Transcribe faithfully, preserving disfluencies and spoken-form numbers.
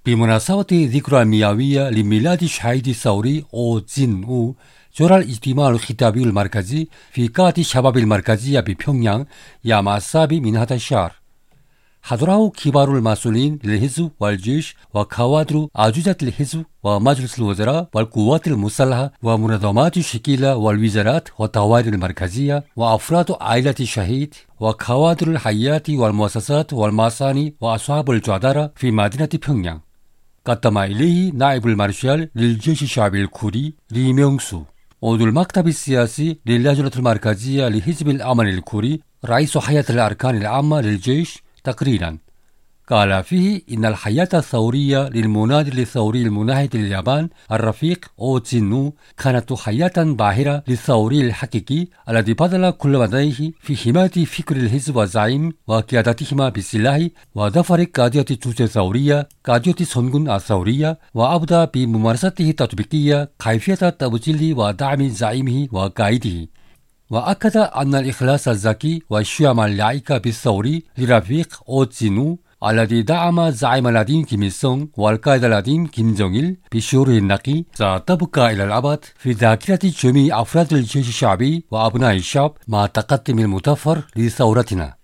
بمناسبة ذكرى المئوية لميلاد الشهيد الثوري أو جين أو، جرى الاجتماع الختامي المركزي في قاعة الشباب المركزية ببيونغيانغ يوم السابع من هذا الشهر. حضره كبار المسؤولين للحزب والجيش وكوادر أجهزة الحزب ومجلس الوزراء والقوات المسلحة ومنظمات الشكيلة والوزارات والدوائر المركزية وأفراد عائلة الشهيد وكوادر الحياة والمؤسسات والمصانع وأصحاب الجدارة في مدينة بيونغيانغ. قدم إليه نائب المارشال للجيش الشعبي الكوري لي ميونغ-سو، عضو المكتب السياسي للجنة المركزية لحزب الأمن الكوري، رئيس هيئة الأركان العامة للجيش، تقريرا قال فيه إن الحياة الثورية للمناضل الثوري المناهض لليابان الرفيق أو جين أو كانت حياة باهرة للثوري الحقيقي الذي بذل كل مديه في حماية فكر الحزب والزعيم وقيادتهما بالسلاح ودفع قضية الجوج الثورية قضية سونغون الثورية، وأبدى بممارسته التطبيقية كيفية تبجيل ودعم زعيمه وقائده. وأكد أن الإخلاص الذكي والشيم اللائق بالثوري لرفيق أو جين أو الذي دعم زعيم الذين كيم إل سونغ والقائد الذين كيم جونغ إل بشعوره النقي ستبقى إلى الأبد في ذاكرة جميع أفراد الجيش الشعبي وأبناء الشعب مع تقدم المظفر لثورتنا.